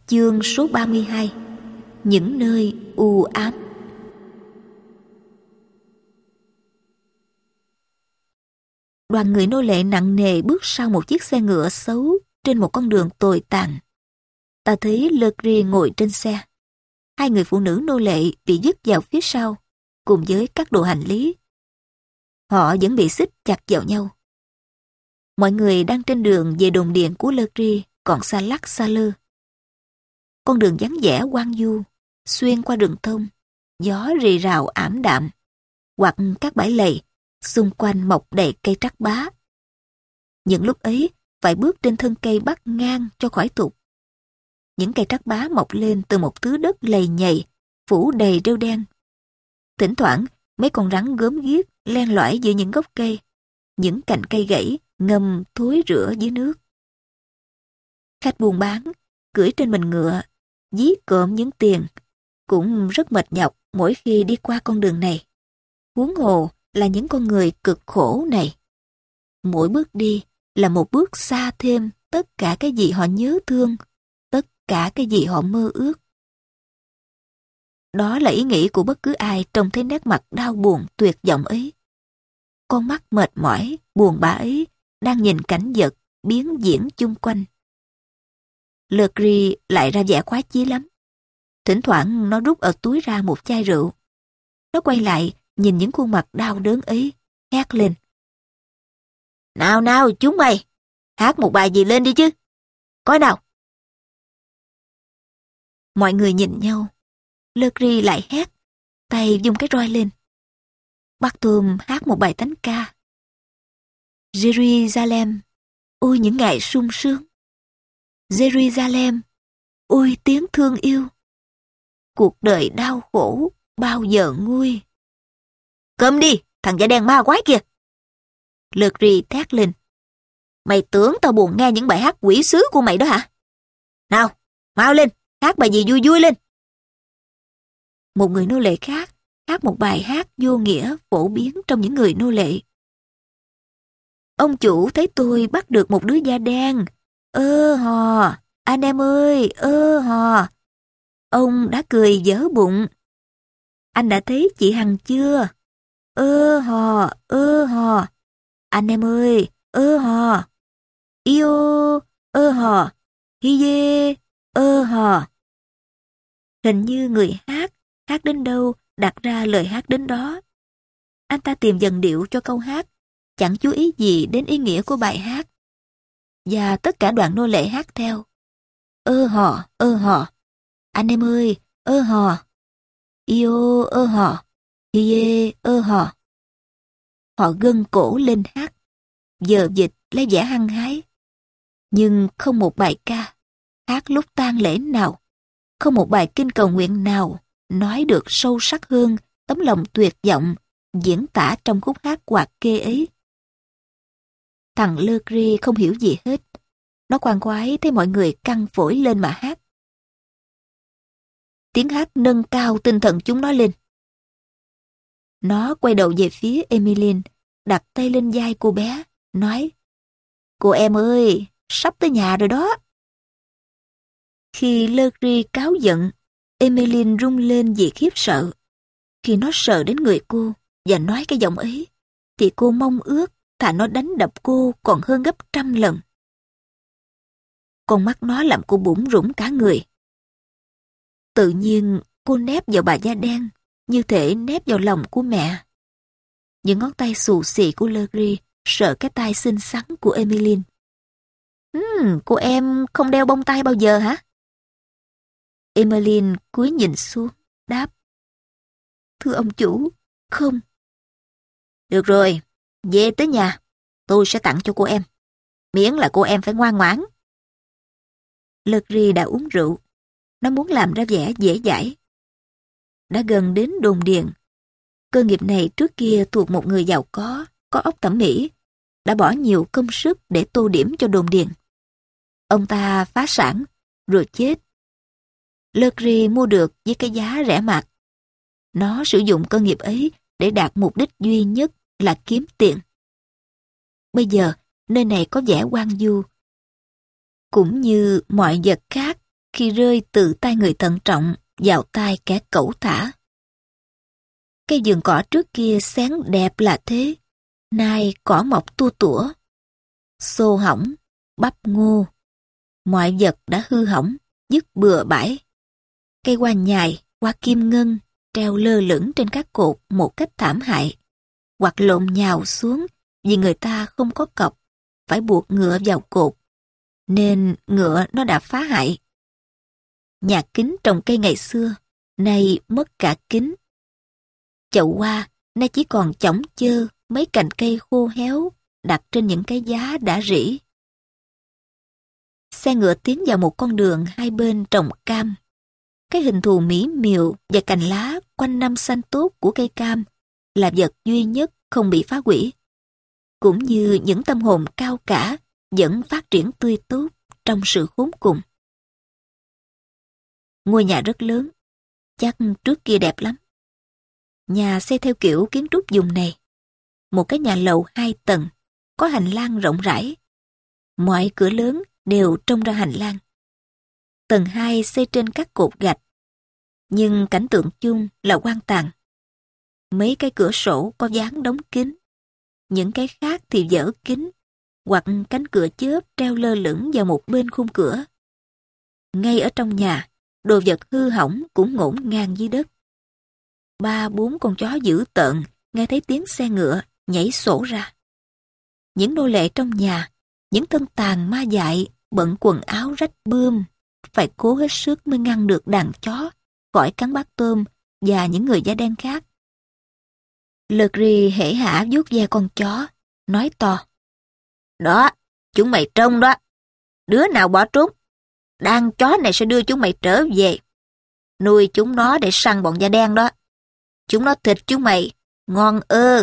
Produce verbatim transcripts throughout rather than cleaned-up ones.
Chương số ba mươi hai. Những nơi u ám. Đoàn người nô lệ nặng nề bước sau một chiếc xe ngựa xấu trên một con đường tồi tàn. Ta thấy Legris ngồi trên xe. Hai người phụ nữ nô lệ bị dứt vào phía sau, cùng với các đồ hành lý. Họ vẫn bị xích chặt vào nhau. Mọi người đang trên đường về đồn điện của Legris còn xa lắc xa lơ. Con đường vắng vẻ hoang vu, xuyên qua rừng thông, gió rì rào ảm đạm, hoặc các bãi lầy, xung quanh mọc đầy cây trắc bá. Những lúc ấy, phải bước trên thân cây bắt ngang cho khỏi tụt. Những cây trắc bá mọc lên từ một thứ đất lầy nhầy, phủ đầy rêu đen. Thỉnh thoảng, mấy con rắn gớm ghiếc len lỏi giữa những gốc cây, những cành cây gãy ngâm thối rữa dưới nước. Khách buôn bán, cưỡi trên mình ngựa, dí cộm những tiền, cũng rất mệt nhọc mỗi khi đi qua con đường này. Huống hồ là những con người cực khổ này. Mỗi bước đi là một bước xa thêm tất cả cái gì họ nhớ thương, tất cả cái gì họ mơ ước. Đó là ý nghĩ của bất cứ ai trông thấy nét mặt đau buồn tuyệt vọng ấy. Con mắt mệt mỏi, buồn bã ấy đang nhìn cảnh vật biến diễn chung quanh. Legris lại ra vẻ khoái chí lắm. Thỉnh thoảng nó rút ở túi ra một chai rượu. Nó quay lại nhìn những khuôn mặt đau đớn ấy, hét lên. Nào nào chúng mày, hát một bài gì lên đi chứ. Coi nào. Mọi người nhìn nhau. Legris lại hét, tay vung cái roi lên. Barthôme hát một bài thánh ca. Jerusalem, ôi những ngày sung sướng. Jerusalem, ôi tiếng thương yêu. Cuộc đời đau khổ, bao giờ nguôi. Câm đi, thằng da đen ma quái kìa. Legris thét lên. Mày tưởng tao buồn nghe những bài hát quỷ sứ của mày đó hả? Nào, mau lên, hát bài gì vui vui lên. Một người nô lệ khác hát một bài hát vô nghĩa phổ biến trong những người nô lệ. Ông chủ thấy tôi bắt được một đứa da đen. Ơ hò, anh em ơi, ơ hò. Ông đã cười vỡ bụng. Anh đã thấy chị Hằng chưa? Ơ hò, ơ hò. Anh em ơi, ơ hò. Yêu, ơ hò. Hi dê, ơ hò. Hình như người hát, hát đến đâu đặt ra lời hát đến đó. Anh ta tìm dần điệu cho câu hát, chẳng chú ý gì đến ý nghĩa của bài hát. Và tất cả đoàn nô lệ hát theo. Ơ hò, ơ hò. Anh em ơi, ơ hò. Yêu, ơ hò. Hi ơ hò. Họ gân cổ lên hát, giờ dịch lấy vẻ hăng hái. Nhưng không một bài ca, hát lúc tang lễ nào, không một bài kinh cầu nguyện nào nói được sâu sắc hơn tấm lòng tuyệt vọng diễn tả trong khúc hát hoạt kê ấy. Thằng Legris không hiểu gì hết. Nó khoan khoái thấy mọi người căng phổi lên mà hát. Tiếng hát nâng cao tinh thần chúng nó lên. Nó quay đầu về phía Emmeline, đặt tay lên vai cô bé, nói: Cô em ơi, sắp tới nhà rồi đó. Khi Legris cáu giận, Emmeline rung lên vì khiếp sợ. Khi nó sờ đến người cô và nói cái giọng ấy, thì cô mong ước thà nó đánh đập cô còn hơn gấp trăm lần. Con mắt nó làm cô bủn rủn cả người. Tự nhiên cô nép vào bà da đen, như thể nép vào lòng của mẹ. Những ngón tay xù xì của Legris sợ cái tai xinh xắn của Emmeline. Hmm, cô em không đeo bông tai bao giờ hả? Emmeline cúi nhìn xuống, đáp: Thưa ông chủ, không. Được rồi, về tới nhà, tôi sẽ tặng cho cô em. Miễn là cô em phải ngoan ngoãn. Legris đã uống rượu. Nó muốn làm ra vẻ dễ dãi. Đã gần đến đồn điện. Cơ nghiệp này trước kia thuộc một người giàu có, có óc thẩm mỹ, đã bỏ nhiều công sức để tô điểm cho đồn điện. Ông ta phá sản, rồi chết. Legris mua được với cái giá rẻ mạt. Nó sử dụng cơ nghiệp ấy để đạt mục đích duy nhất là kiếm tiền. Bây giờ, nơi này có vẻ hoang vu. Cũng như mọi vật khác khi rơi từ tay người thận trọng vào tay kẻ cẩu thả. Cây vườn cỏ trước kia sáng đẹp là thế, nay cỏ mọc tua tủa, xô hỏng, bắp ngô, mọi vật đã hư hỏng, dứt bừa bãi. Cây hoa nhài, hoa kim ngân treo lơ lửng trên các cột một cách thảm hại, hoặc lộn nhào xuống vì người ta không có cọc, phải buộc ngựa vào cột, nên ngựa nó đã phá hại. Nhà kính trồng cây ngày xưa, nay mất cả kính. Chậu hoa nay chỉ còn chỏng chơ mấy cành cây khô héo đặt trên những cái giá đã rỉ. Xe ngựa tiến vào một con đường hai bên trồng cam. Cái hình thù mỹ miều và cành lá quanh năm xanh tốt của cây cam là vật duy nhất không bị phá hủy, cũng như những tâm hồn cao cả vẫn phát triển tươi tốt trong sự khốn cùng. Ngôi nhà rất lớn, chắc trước kia đẹp lắm. Nhà xây theo kiểu kiến trúc vùng này. Một cái nhà lầu hai tầng, có hành lang rộng rãi. Mọi cửa lớn đều trông ra hành lang. Tầng hai xây trên các cột gạch, nhưng cảnh tượng chung là hoang tàn. Mấy cái cửa sổ có dán đóng kín, những cái khác thì dở kín, hoặc cánh cửa chớp treo lơ lửng vào một bên khung cửa. Ngay ở trong nhà, đồ vật hư hỏng cũng ngổn ngang dưới đất. Ba bốn con chó dữ tợn nghe thấy tiếng xe ngựa nhảy sổ ra. Những nô lệ trong nhà, những thân tàn ma dại bận quần áo rách bươm, phải cố hết sức mới ngăn được đàn chó khỏi cắn bát tôm và những người da đen khác. Legri hễ hả vuốt ve con chó, nói to: "Đó, chúng mày trông đó, đứa nào bỏ trốn, đàn chó này sẽ đưa chúng mày trở về, nuôi chúng nó để săn bọn da đen đó. Chúng nó thịt chúng mày, ngon ơ."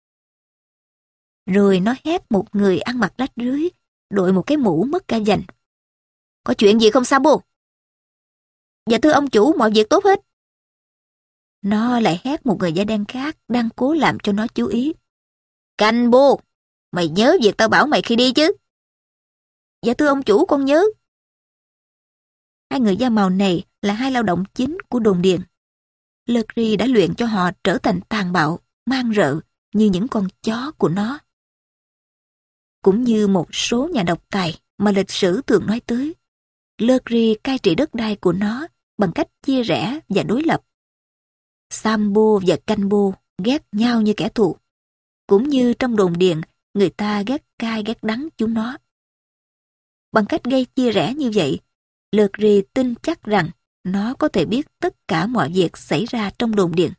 Rồi nó hét một người ăn mặc rách rưới, đội một cái mũ mất cả vành: "Có chuyện gì không Sambo?" "Dạ thưa ông chủ, mọi việc tốt hết." Nó lại hét một người da đen khác đang cố làm cho nó chú ý: "Canh-bô, mày nhớ việc tao bảo mày khi đi chứ?" "Dạ thưa ông chủ, con nhớ." Hai người da màu này là hai lao động chính của đồn điền. Legri đã luyện cho họ trở thành tàn bạo, man rợ như những con chó của nó. Cũng như một số nhà độc tài mà lịch sử thường nói tới, Legri cai trị đất đai của nó bằng cách chia rẽ và đối lập. Sambo và Canh-bô ghét nhau như kẻ thù, cũng như trong đồn điền người ta ghét cay ghét đắng chúng nó. Bằng cách gây chia rẽ như vậy, Legri tin chắc rằng nó có thể biết tất cả mọi việc xảy ra trong đồn điền.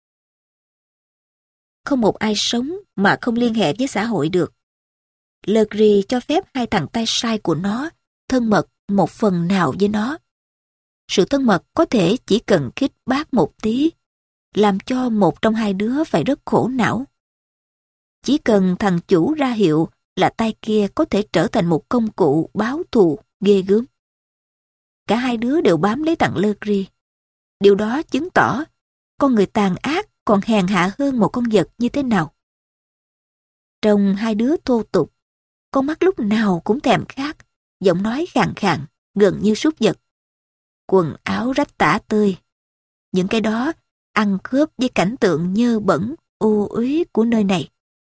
Không một ai sống mà không liên hệ với xã hội được. Legri cho phép hai thằng tay sai của nó thân mật một phần nào với nó. Sự thân mật có thể chỉ cần khích bác một tí, làm cho một trong hai đứa phải rất khổ não. Chỉ cần thằng chủ ra hiệu là tay kia có thể trở thành một công cụ báo thù ghê gớm. Cả hai đứa đều bám lấy thằng Legri. Điều đó chứng tỏ con người tàn ác còn hèn hạ hơn một con vật như thế nào. Trong hai đứa thô tục, con mắt lúc nào cũng thèm khát, giọng nói khàn khàn, gần như súc vật. Quần áo rách tả tơi. Những cái đó ăn khớp với cảnh tượng nhơ bẩn, ô uế của nơi này.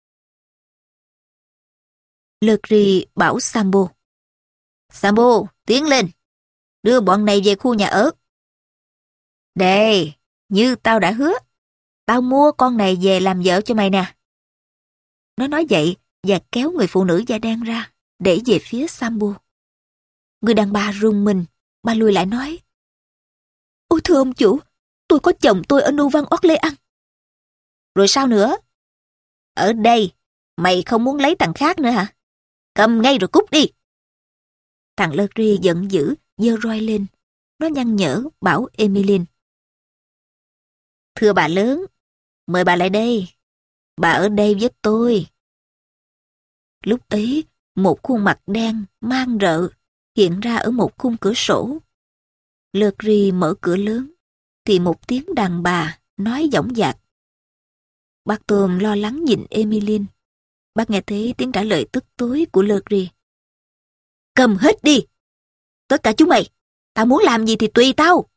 Legri bảo Sambo: "Sambo, tiến lên, đưa bọn này về khu nhà ở." "Đây, như tao đã hứa, tao mua con này về làm vợ cho mày nè." Nó nói vậy và kéo người phụ nữ da đen ra, để về phía Sambo. Người đàn bà rùng mình, bà lùi lại nói: "Ôi thưa ông chủ, tôi có chồng tôi ở Nô Văn Orleans." "Rồi sao nữa? Ở đây, mày không muốn lấy thằng khác nữa hả? Cầm ngay rồi cút đi." Thằng Legri giận dữ, giơ roi lên. Nó nhăn nhở bảo Emmeline: "Thưa bà lớn, mời bà lại đây. Bà ở đây với tôi." Lúc ấy, một khuôn mặt đen, man rợ, hiện ra ở một khung cửa sổ. Legri mở cửa lớn, thì một tiếng đàn bà nói dõng dạc. Bác Tôm lo lắng nhìn Emmeline. Bác nghe thấy tiếng trả lời tức tối của Legri: "Cầm hết đi! Tất cả chúng mày! Tao muốn làm gì thì tùy tao.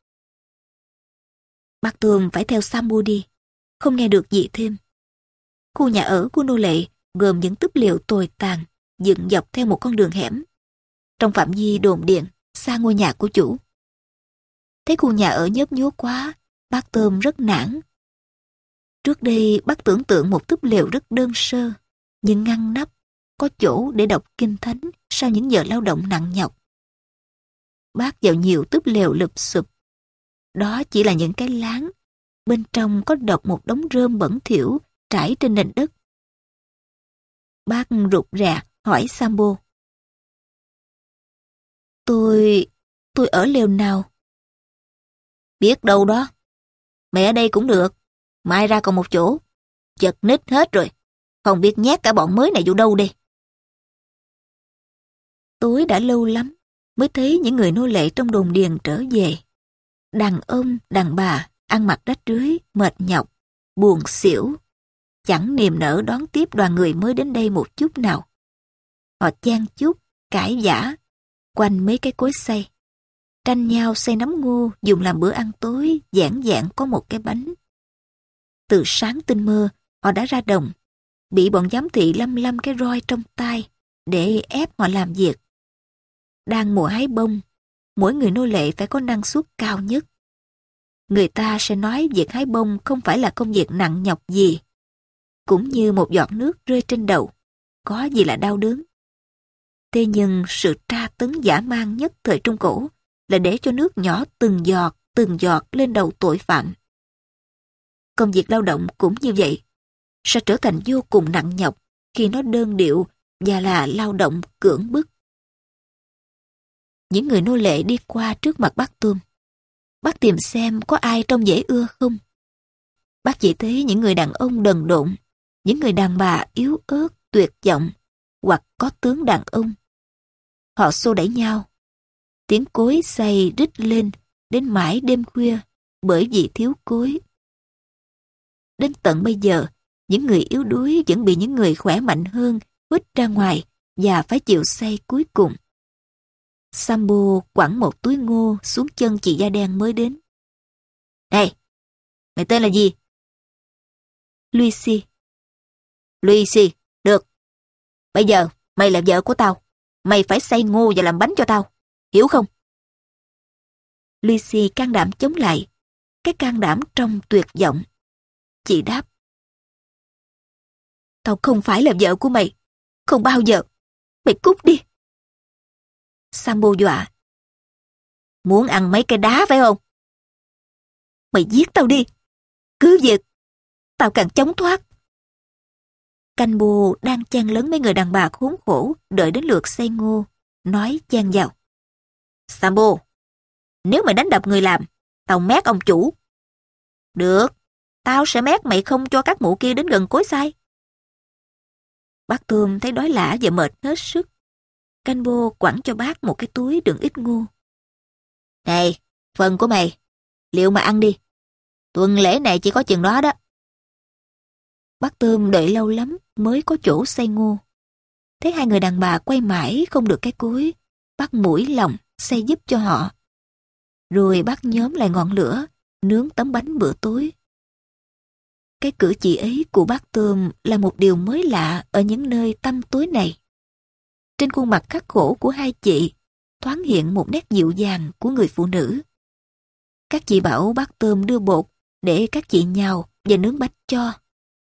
Bác Tôm phải theo Sambo đi, không nghe được gì thêm. Khu nhà ở của nô lệ gồm những túp lều tồi tàn, dựng dọc theo một con đường hẻm, trong phạm vi đồn điện, xa ngôi nhà của chủ. Thấy khu nhà ở nhớp nhúa quá, bác Tôm rất nản. Trước đây bác tưởng tượng một túp lều rất đơn sơ, nhưng ngăn nắp, có chỗ để đọc kinh thánh sau những giờ lao động nặng nhọc. Bác vào nhiều túp lều lụp xụp. Đó chỉ là những cái láng, bên trong có độc một đống rơm bẩn thỉu trải trên nền đất. Bác rụt rè hỏi Sambo. Tôi... tôi ở lều nào? Biết đâu đó. Mày ở đây cũng được. Mai ra còn một chỗ. Chật ních hết rồi. Không biết nhét cả bọn mới này vô đâu đây. Tối đã lâu lắm mới thấy những người nô lệ trong đồn điền trở về. Đàn ông, đàn bà, ăn mặc rách rưới, mệt nhọc, buồn xỉu. Chẳng niềm nở đón tiếp đoàn người mới đến đây một chút nào. Họ chan chúc, cãi vã, quanh mấy cái cối xay. Tranh nhau xay nấm ngô dùng làm bữa ăn tối, giản dạng có một cái bánh. Từ sáng tinh mơ, họ đã ra đồng, bị bọn giám thị lăm lăm cái roi trong tay để ép họ làm việc. Đang mùa hái bông, mỗi người nô lệ phải có năng suất cao nhất. Người ta sẽ nói việc hái bông không phải là công việc nặng nhọc gì. Cũng như một giọt nước rơi trên đầu, có gì là đau đớn. Thế nhưng sự tra tấn dã man nhất thời Trung Cổ là để cho nước nhỏ từng giọt, từng giọt lên đầu tội phạm. Công việc lao động cũng như vậy, sẽ trở thành vô cùng nặng nhọc khi nó đơn điệu và là lao động cưỡng bức. Những người nô lệ đi qua trước mặt bác Tôm. Bác tìm xem có ai trông dễ ưa không. Bác chỉ thấy những người đàn ông đần độn, những người đàn bà yếu ớt, tuyệt vọng, hoặc có tướng đàn ông. Họ xô đẩy nhau. Tiếng cối xay rít lên đến mãi đêm khuya bởi vì thiếu cối. Đến tận bây giờ, những người yếu đuối vẫn bị những người khỏe mạnh hơn huýt ra ngoài và phải chịu xay cuối cùng. Sambo quẳng một túi ngô xuống chân chị da đen mới đến. Này, mày tên là gì? Lucy. Lucy, được. Bây giờ, mày là vợ của tao. Mày phải xay ngô và làm bánh cho tao. Hiểu không? Lucy can đảm chống lại. Cái can đảm trong tuyệt vọng. Chị đáp. Tao không phải là vợ của mày. Không bao giờ. Mày cút đi. Sambo dọa. Muốn ăn mấy cái đá phải không? Mày giết tao đi. Cứ việc. Tao càng chống thoát. Canh bồ đang chen lấn mấy người đàn bà khốn khổ đợi đến lượt xay ngô. Nói chen vào. Sambo, nếu mày đánh đập người làm, tao mét ông chủ. Được, tao sẽ mét mày không cho các mụ kia đến gần cối xay. Bác Tôm thấy đói lả và mệt hết sức. Canh bô quẳng cho bác một cái túi đựng ít ngô. Này, phần của mày, liệu mà ăn đi. Tuần lễ này chỉ có chừng đó đó. Bác Tôm đợi lâu lắm mới có chỗ xay ngô. Thấy hai người đàn bà quay mãi không được cái cối, bác mũi lòng xay giúp cho họ. Rồi bác nhóm lại ngọn lửa, nướng tấm bánh bữa tối. Cái cử chỉ ấy của bác Tôm là một điều mới lạ ở những nơi tăm tối này. Trên khuôn mặt khắc khổ của hai chị thoáng hiện một nét dịu dàng của người phụ nữ. Các chị bảo bác Tôm đưa bột để các chị nhào và nướng bánh cho.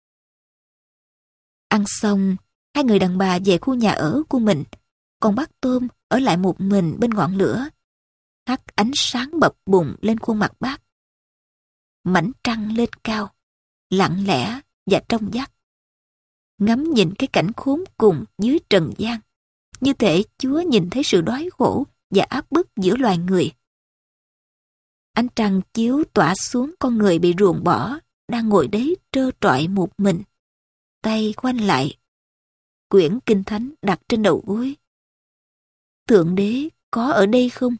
Ăn xong, hai người đàn bà về khu nhà ở của mình, còn bác Tôm ở lại một mình bên ngọn lửa, hắt ánh sáng bập bùng lên khuôn mặt bác. Mảnh trăng lên cao, lặng lẽ và trong vắt. Ngắm nhìn cái cảnh khốn cùng dưới trần gian, như thể Chúa nhìn thấy sự đói khổ và áp bức giữa loài người. Ánh trăng chiếu tỏa xuống con người bị ruồng bỏ, đang ngồi đấy trơ trọi một mình, tay khoanh lại, quyển kinh thánh đặt trên đầu gối. Thượng đế có ở đây không?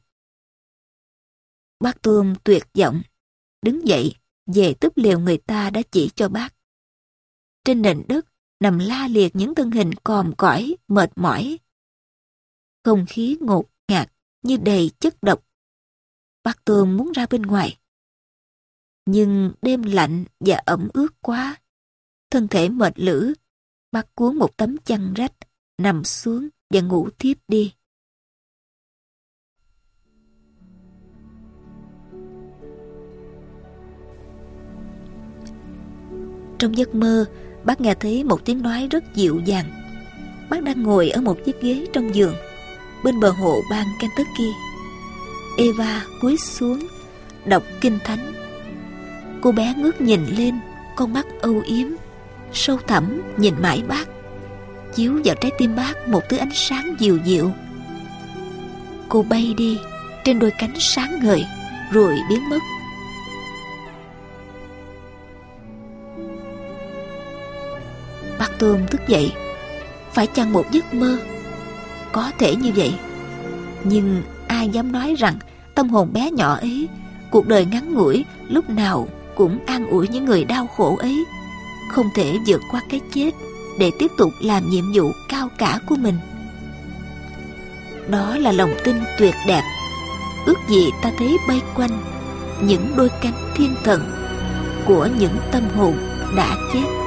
Bác Tôm tuyệt vọng, đứng dậy về túp lều người ta đã chỉ cho bác. Trên nền đất nằm la liệt những thân hình còm cõi, mệt mỏi. Không khí ngột ngạt như đầy chất độc. Bác Tôm muốn ra bên ngoài. Nhưng đêm lạnh và ẩm ướt quá. Thân thể mệt lử, bác cuốn một tấm chăn rách, nằm xuống và ngủ thiếp đi. Trong giấc mơ, bác nghe thấy một tiếng nói rất dịu dàng. Bác đang ngồi ở một chiếc ghế trong giường, bên bờ hồ bang Kentucky. Eva cúi xuống, đọc kinh thánh. Cô bé ngước nhìn lên, con mắt âu yếm, sâu thẳm nhìn mãi bác, chiếu vào trái tim bác một thứ ánh sáng dịu dịu. Cô bay đi trên đôi cánh sáng ngời, rồi biến mất. Bác Tôm thức dậy. Phải chăng một giấc mơ? Có thể như vậy. Nhưng ai dám nói rằng tâm hồn bé nhỏ ấy, cuộc đời ngắn ngủi, lúc nào cũng an ủi những người đau khổ ấy, không thể vượt qua cái chết để tiếp tục làm nhiệm vụ cao cả của mình. Đó là lòng tin tuyệt đẹp. Ước gì ta thấy bay quanh những đôi cánh thiên thần của những tâm hồn đã chết.